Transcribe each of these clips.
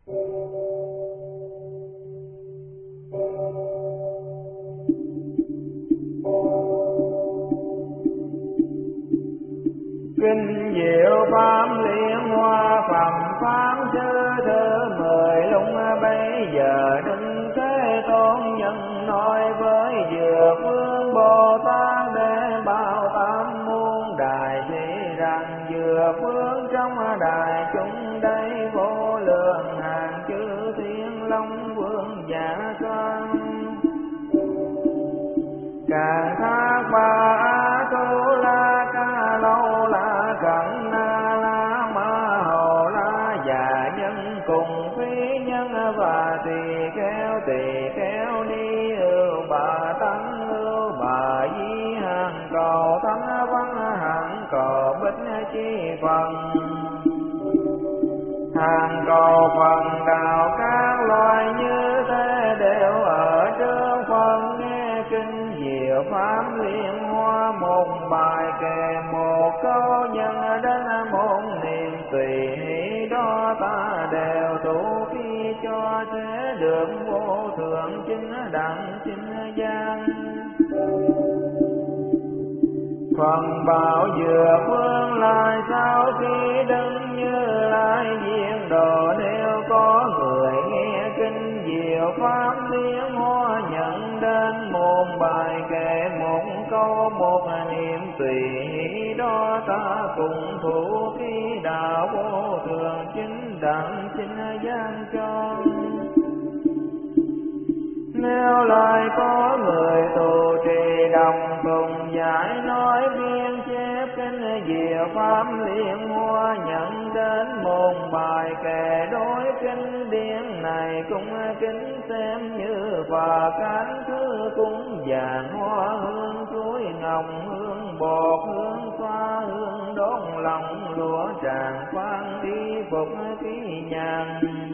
Kinh diệu pháp liên hoa phẩm phán chư thứ 10 lúc bấy giờ Đức Thế Tôn nhân nói với Dược Vương Bồ Tát để bao tam muôn đại sĩ rằng Dược Vương trong đại chúng đây vô lượng hàng chư thiên long vương giả soái càng thác ba tu la ca lâu la cẩn na la ma hồ la già nhân cùng phi nhân và tỳ kheo ni ưu bà tăng ưu bà di hàng cầu thánh văn hàng cầu bích chi phần hàng cầu phần đạo các loài như thế đều ở trước phần nghe kinh diệu pháp liên hoa một bài kệ một câu nhân đến một niệm tùy hỷ đó ta đều tu khi cho thế được vô thượng chính đẳng chính gian phần bảo Dược Vương lại sau khi đứng Như Lai viên đồ nếu có người nghe kinh diệu pháp liên hoa nhận đến một bài kệ một câu một niệm tùy hỷ đó ta cùng thủ khi đạo vô thượng chính đẳng chính gian cho. Nếu lại có người tù trì đồng cùng giải nói biên chép kinh diệu pháp liên hoa nhận đến một bài kệ đối kinh điển này cũng kính xem như và cánh thứ cúng vàng hoa hương chuối ngọc hương bột hương xoa hương đốt lòng lụa tràng khoan y phục ký nhàn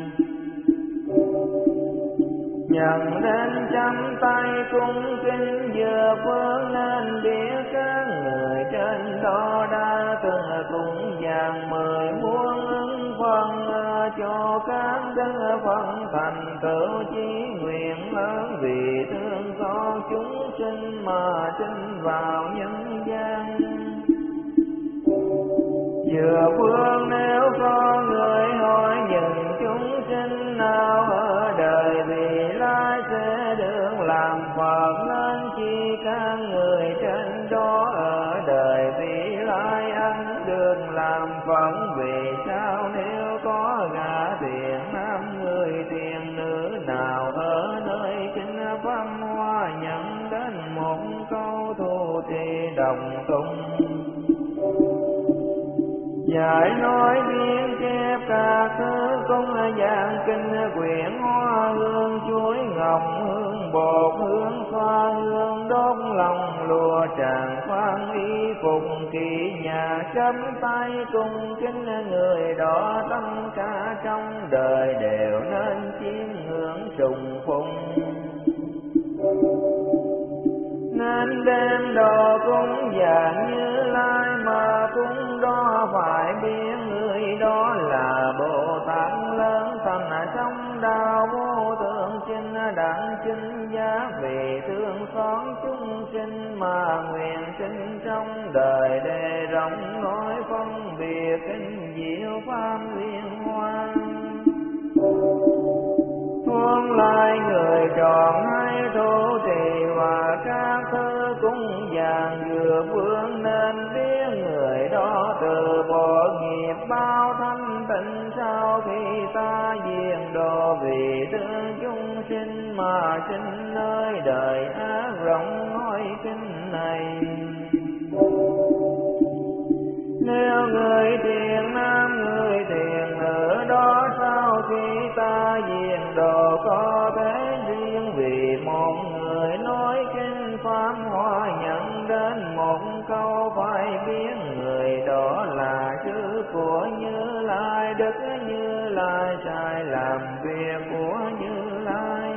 nhận đến chăm tay cung kính Dược Vương nên biết các người trên đó đã từng cúng vàng 10 muôn ứng phần cho các đức phân thành tựu chí nguyện lớn vì thương xót chúng sinh mà sinh vào nhân gian. Dược Vương nếu có người hỏi những chúng sinh nào ở đời vị lai sẽ được làm Phật nên chi các người trên đó ở đời vị lai ăn được làm Phật vì sao nếu có gã tiền nam người tiền nữ nào ở nơi kinh văn hoa nhận đến một câu thu trì đồng tụng giải nói biên chép các thứ công dạng kinh quyển hoa hương chuối ngọc hương bột hương xoa hương đốt lòng lụa tràng khoan y phục kỳ nhà chấm tay cùng kính người đó tất cả trong đời đều nên chiêm ngưỡng trùng phùng nên đem đồ cúng dường Như Lai mà cúng đó phải biết người đó là Bồ Tát lớn thành trong đạo vô thượng chinh đẳng chinh giác vì thương xót chúng sinh mà nguyện sinh trong đời để rộng nói phân biệt kinh diệu pháp liên hoa Huống lại người tròn hay thủ trì và các thứ cúng dường Dược Vương nên biết người đó từ bỏ nghiệp bao thanh tịnh sau khi ta diệt độ vì thương chúng sinh mà sinh nơi đời ác rộng nói kinh này. Nếu người thiện nam người thiện nữ đó sau khi ta diệt độ có thể riêng vì một người nói kinh pháp hoa nhận đến một câu phải biết người đó là chữ của Như Lai đức Như Lai sai làm việc của Như Lai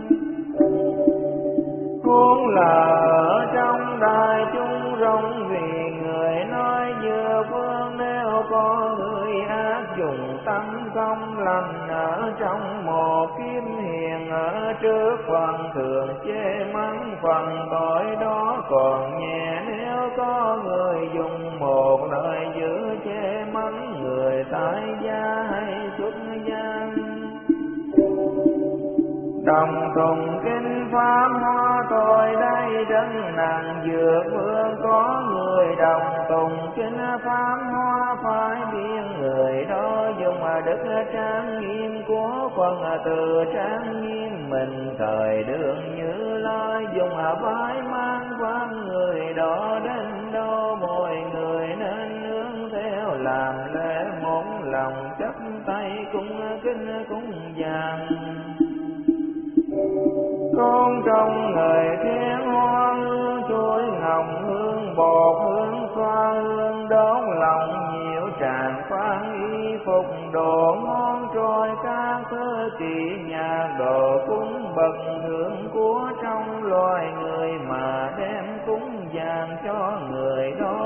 huống là ở trong đại chúng rộng vì người nói Dược Vương nếu có người ác dùng tâm công lành ở trong một kiếm hiền, ở trước phần thường chê mắng phần tội đó còn nhẹ. Nếu có người dùng một lời dữ chê mắng người tại gia hay xuất gia, đồng tùng kinh pháp hoa tôi đây rất nặng dược vương. Có người đồng tùng kinh pháp hoa phải biết người đó dùng đức trang nghiêm của phần từ trang nghiêm mình. Thời đường Như Lai dùng phải mang quan người đó đến đâu, mọi người nên nương theo làm lễ một lòng chấp tay cung kính cúng dường. Con trong người thiên hoa hương chuối ngọc hương bột hương xoa hương đón lòng nhiều tràn khoan y phục đồ ngon trôi các thứ kỷ nhạc đồ cúng bậc thượng của trong loài người mà đem cúng dường cho người đó.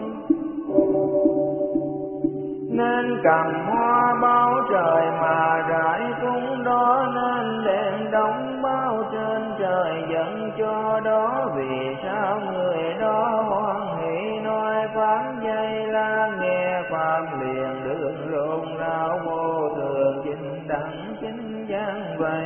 Nên cầm hoa bao trời mà rải cúng đó, nên đem đóng bao trên trời dẫn cho đó. Vì sao người đó hoan hỷ nói pháp dây la, nghe pháp liền đường rộn rao vô thường chính đẳng chính gian vậy.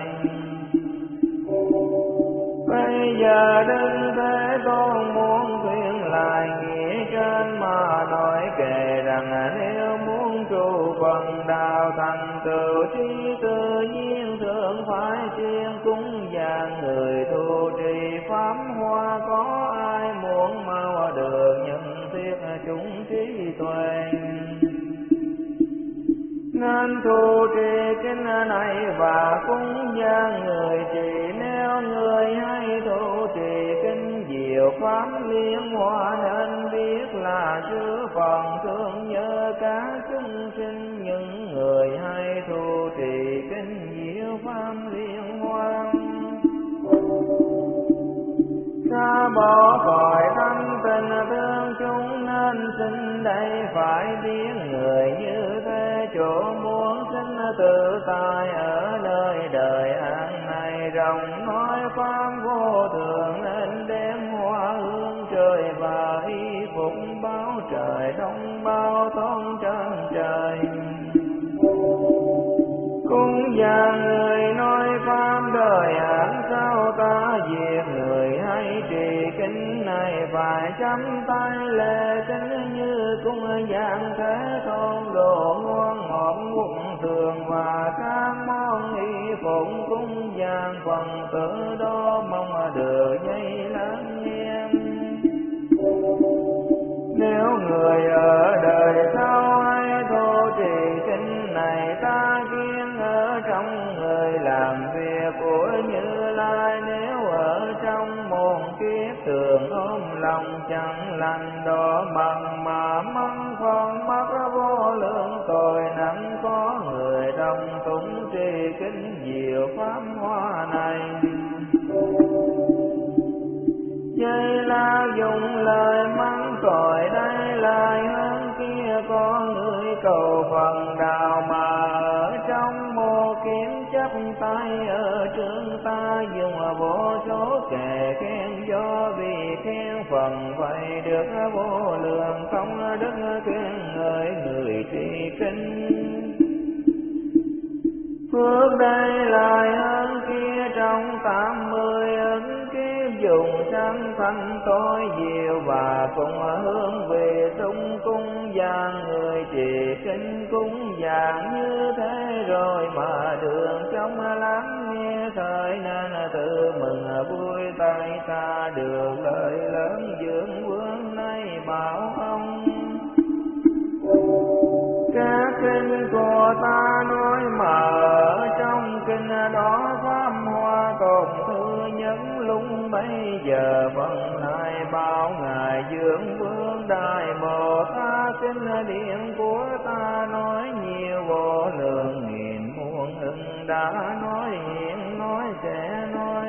Bây giờ Đức Thế Tôn muốn khuyên lại nghĩa trên mà nói kể rằng, nếu muốn trụ phần đạo thành tựu trí tự nhiên, thường phải chuyên cúng dường người tu trì pháp hoa. Có ai muốn mau được nhận thiết chúng trí tuệ, nên tu trì kinh này và cúng dường người trì. Nếu người hay tu trì kinh diệu pháp liên hoa, nên biết là chư phần thương nhớ các chúng sinh. Những người hay tu trì kinh diệu pháp liên hoa, xa bỏ khỏi tâm tình thương chúng, nên xin đây phải biết người như thế. Chỗ muốn sinh tự tại ở nơi đời an này, rộng nói pháp vô thường nên đem hoa hương trời và y phục báo trời đông bao tôn trên trời. Cúng dường người nói pháp đời hẳn sao ta diệt, người hay trì kinh này phải chắp tay lễ kính. Như cung dường Thế Tôn đồ ngon ngọt quốc thường và các món y phục cúng dường phần tử đó, mong được dây lắng nghe. Nếu người ở đời sau hay tu trì kinh này, ta kiêng ở trong người làm việc của Như Lai. Nếu ở trong môn kiếp thường ôm lòng chẳng lành đó, bằng mà mắng con mắc vô lượng tội nặng. Có người đồng tụng trì kinh diệu pháp hoa này, dây la dùng lời mắng tội đây lại hơn kia. Có người cầu phần đạo mà ở trong mô kiếm chấp tay ở trước ta, dùng vô số kệ khen do vì khen phần vậy được vô lượng không đức khen ngợi người trì kinh. Phước đây lại hơn kia trong 80 ức kiếp, dùng sanh thanh tối diệu và cùng hướng về tung cung dường người trì kinh. Cung dường như thế rồi mà đường trong lắng nghe, thời nên tự mừng vui tay ta được lợi lớn. Dương vương nay bảo ông các kinh của ta nói mà ở trong kinh đó pháp hoa còn thứ nhất. Lúc bây giờ phần lại bảo ngài Dương vương đại Bồ Tát, kinh điển của ta nói nhiều vô lượng nghìn muôn ức đã nói hiện nói sẽ nói.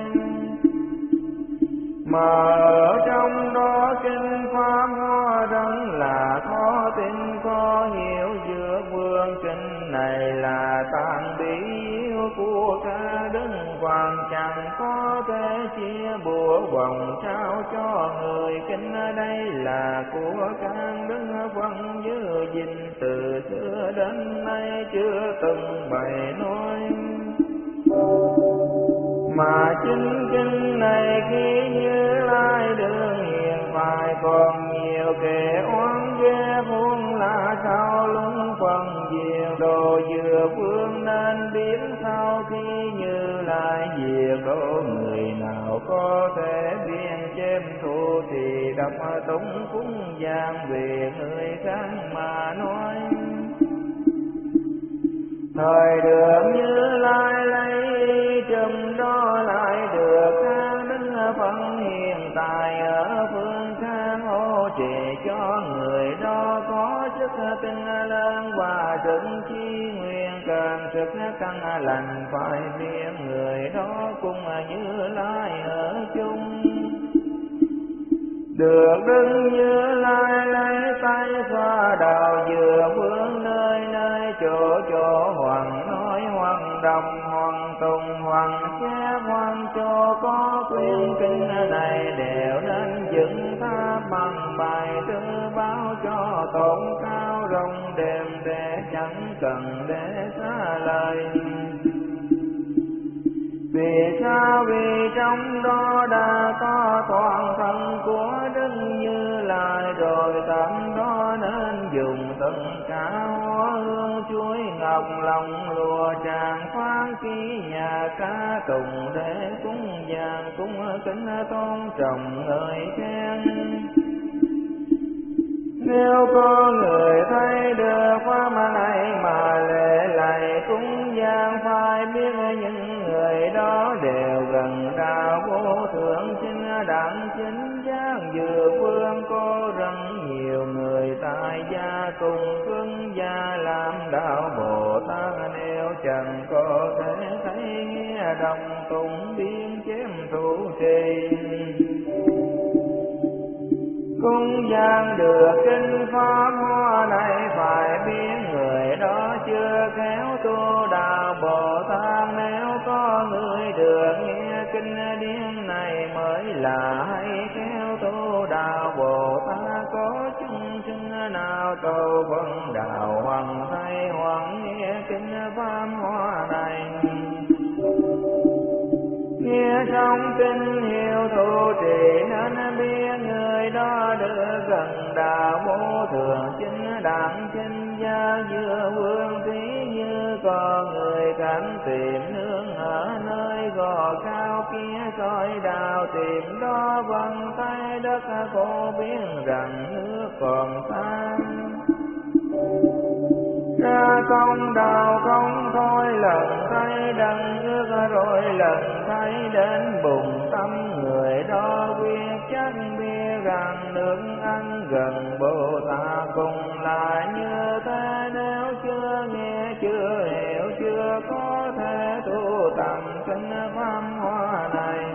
Mà ở trong đó kinh pháp hoa rất là khó tin, có hiểu giữa vương kinh này là ta vàng bị yêu của ca đứng hoàng chẳng có thể chia bùa vòng trao cho người kinh. Đây là của can đứng vẫn giữ gìn từ xưa đến nay chưa từng bày nói. Mà chính kinh này khi Như Lai đương hiện phải còn nhiều kẻ oán ghê muôn là sao lung phần diệt đồ vừa phương nên biết sau khi Như Lai diệt độ người nào có thể biên chém thu thì đọc tụng cúng gian về người khác mà nói. Thời được Như Lai lấy chùm đó lại được khang đứng phân hiện tại ở phương khang hỗ trợ cho người đó có sức tinh lớn và sức chi nguyện càng sức căn lành phải biết người đó cùng Như Lai ở chung. Được đứng Như Lai lấy tay xoa đầu vừa vương nơi nơi chỗ chỗ hoàng nói hoàng đồng hoàng tùng hoàng xếp hoàng cho có quyển kinh này đều nên dựng tháp bằng bài thư báo cho tôn cao rộng đềm để chẳng cần để xa lời. Vì sao? Vì trong đó đã có toàn thân của Đức Như Lai rồi tận đó nên dùng tất cả hoa hương chuối ngọc lòng lụa tràng khoáng ký nhà ca tùng để cúng dường cúng kính tôn trọng người khen. Nếu có người thấy được pháp này mà lễ lạy cúng dường phải biết những người đó đều gần đạo vô thượng chính đẳng chính giác vừa phương. Có rất nhiều người tại gia cùng phương gia làm đạo Bồ Tát nếu chẳng có thể thấy nghe đồng tụng biên chém thủ trì. Cúng dường được kinh pháp hoa này phải biết người đó chưa khéo tu đạo Bồ Tát. Nếu có người được nghe kinh điển này mới là hay khéo tu đạo Bồ Tát. Có chúng sinh nào cầu vấn đạo hoàng thay hoàng nghe kinh pháp hoa này. Nghe xong kinh hiểu thụ trì nên biết người đó được gần đạo vô thượng chính đẳng chính gia vừa vương. Thí như có người cảnh tìm nương ở nơi gò cao kia soi đạo tìm đó vân tay đất cô biết rằng nước còn xa. Ra công đạo không thôi lần thấy đấng nước rồi lần thấy đến bụng tâm người đó biết chắc biết rằng nước ăn gần Bồ Tát cùng là như thế. Nếu chưa nghe chưa hiểu chưa có thể tu tầm kinh pháp hoa này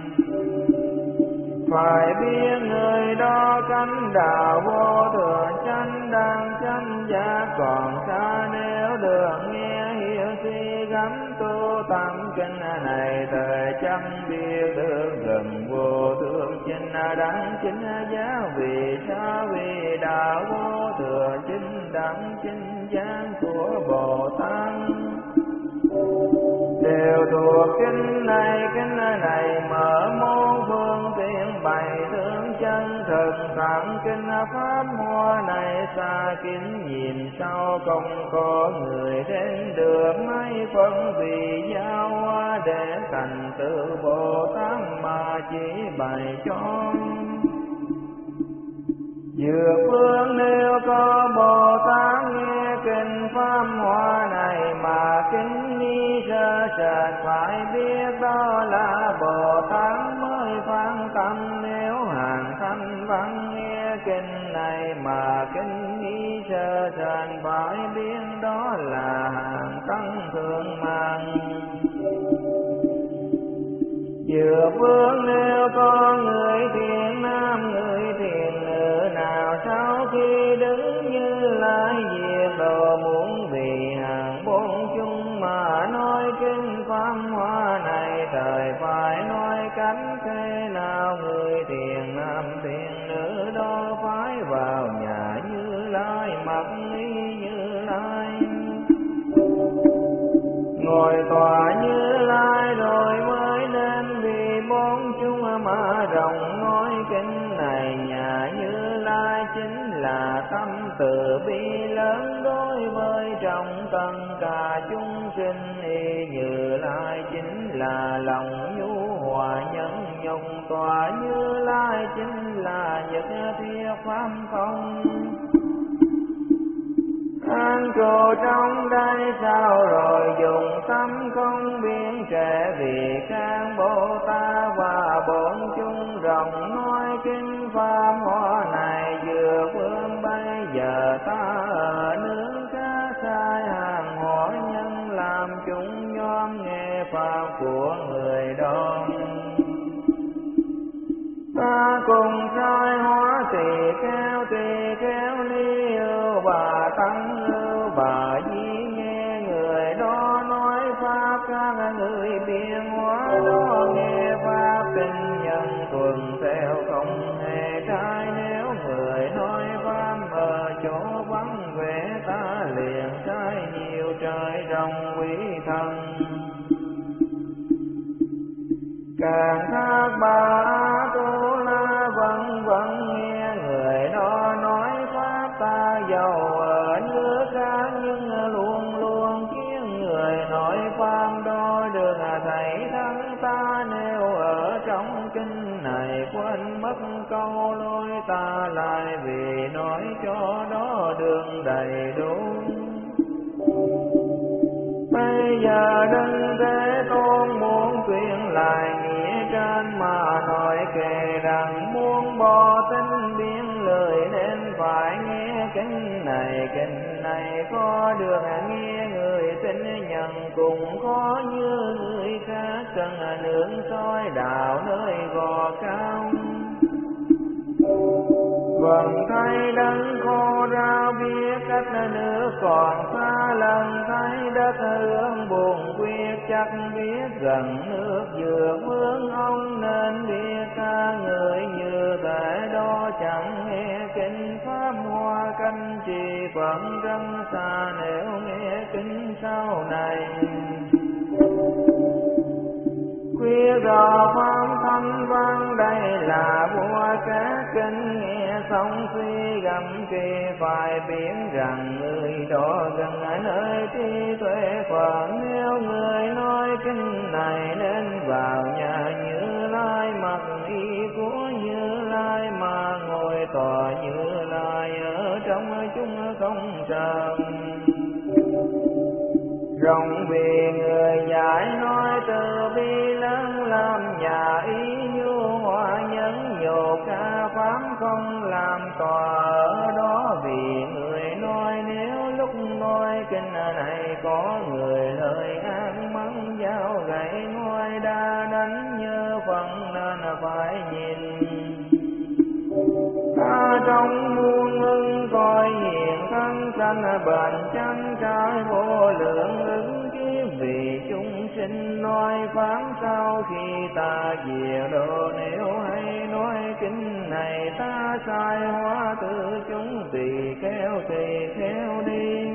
phải biết người đó cánh đạo vô thượng chánh đẳng chánh giác còn xa. Nếu được nghe hiểu suy gắm tu tâm kinh này thời chẳng biết được gần vô thượng chánh đẳng chánh giác. Vì sao? Vì đạo vô thượng chánh đẳng chánh giác của Bồ Tát đều thuộc kinh này mở môn phương tiện bày tướng chân thực tặng kinh pháp hoa này xa kính nhìn sau không có người đến được mấy phân vì giao hoa để thành tựu Bồ Tát mà chỉ bày cho. Dược phương nếu có Bồ Tát nghe kinh pháp hoa này mà kính ni sơ sệt phải biết đó là Bồ Tát mới phán tâm. Nếu hàng thanh văn nghe kinh này mà kính ni sơ sệt phải biết đó là hàng tăng thượng mạng. Dược phương nếu có người thiện nam người thiện nữ nào sau khi đứng Như Lai diệt độ muốn vì hàng bốn chúng mà kinh pháp hoa này, thời phải nói cách thế nào? Người thiền nam thiền nữ đó phải vào nhà Như Lai, mặc y Như Lai, ngồi tòa Như Lai rồi mới nên vì bốn chúng mà rộng nói kinh này. Nhà Như Lai chính là tâm từ bi lớn đối với trong tất cả chúng sinh. Y Như Lai chính là lòng nhu hòa nhân nhục, tòa Như Lai chính là nhất thiết pháp không. An trụ trong đây sao rồi dùng tâm không biến trẻ, vì các Bồ Tát và bốn chúng rộng nói kinh pháp hoa này. Vừa phương bây giờ ta ở nước cá sai hàng hóa nhân, làm chúng nhóm nghe pháp của người đó. Ta cùng sai hóa tỳ kheo ni ưu bà tăng ưu bà di, nghe người đó nói pháp, các người biên hóa đó nghe pháp kinh nhân tuần theo không hề trái. Nếu người nói pháp ở chỗ vắng vẻ, ta liền sai nhiều trời rồng quý thần. Càng thác bà Tu La vẫn nghe người đó nói pháp, ta giàu ở nước khác nhưng luôn luôn khiến người nói pháp đó được thầy thắng ta. Nếu ở trong kinh này quên mất câu lối, ta lại vì nói cho đó đường đầy đủ. Bây giờ Đấng Thế Tôn muốn tuyên lại nghĩa trên mà nói kể rằng, muốn bỏ tính biến lời nên phải nghe kinh này. Kinh này có được nghe người tin nhận, cũng có như người khác cần nương soi đạo nơi gò cao. Vâng thấy đấng khô rao biết cách nước còn xa, lần thấy đất hướng buồn quyết chắc biết gần nước vượt hướng ông, nên biết ta người như thế đó chẳng nghe kinh pháp hoa canh trì vẫn rất xa. Nếu nghe kinh sau này khuya rõ pháp thanh văn, đây là vua các kinh nghe xong suy gầm kỳ, phải biết rằng người đó gần ở nơi trí tuệ Phật. Nếu người nói kinh này nên vào nhà Như Lai, mặc y của Như Lai mà ngồi tòa Như Lai ở trong chúng không trần. Rộng vì người dạy nói từ bi lớn, làm nhà ý nhu hòa nhẫn nhục ca pháp không làm tòa ở đó. Vì người nói nếu lúc nói kinh này có người lời ác mắng dao gậy ngôi đa đánh như phần, nên phải nhìn ta trong muôn ưng coi hiện thân sanh bền chân trái vô lượng ứng kiếp. Vì chúng sinh nói pháp sau khi ta diệt độ, nếu hay nói kinh này ta sai hóa tự chúng tỳ kheo đi.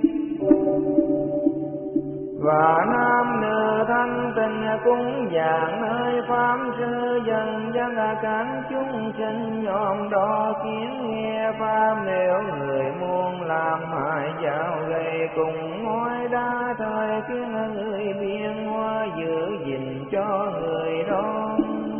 Và nam nữ thanh tịnh cúng dường nơi pháp sư, dần dần cản chúng sinh nhóm đó kiến nghe pháp. Nếu người muốn làm hại dạo gây cùng ngôi đa thời, khiến người biên hoa giữ gìn cho người đó.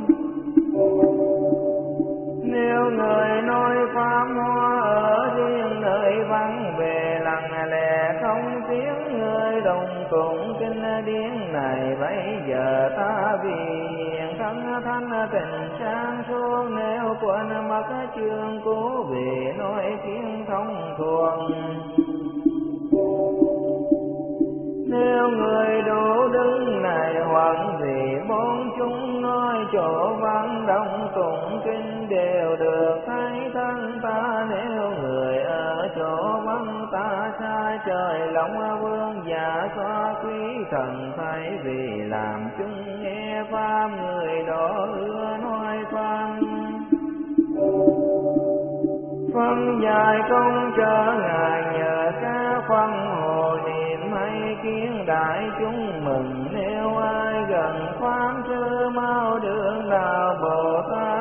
Nếu người nói pháp hoa ở riêng nơi vắng về, lặng lẽ không tiếng người đồng tụng kinh điển này. Bây giờ ta vì hiện thân thanh tịnh sáng suốt, nếu quên mất chương cố vì nói kiến thông thuộc. Nếu người đủ đứng này hoặc vì bốn chúng nói chỗ vắng đông tụng kinh đều được thấy thân ta. Nếu người ở chỗ vắng ta sai trời lòng vương giả xoa quý thần thay vì làm chúng nghe pháp người đó ưa nói toan. Phân dài công trở ngài nhờ các phân hồ niệm hay kiến đại chúng mừng, nếu ai gần pháp sư mau đường đạo Bồ Tát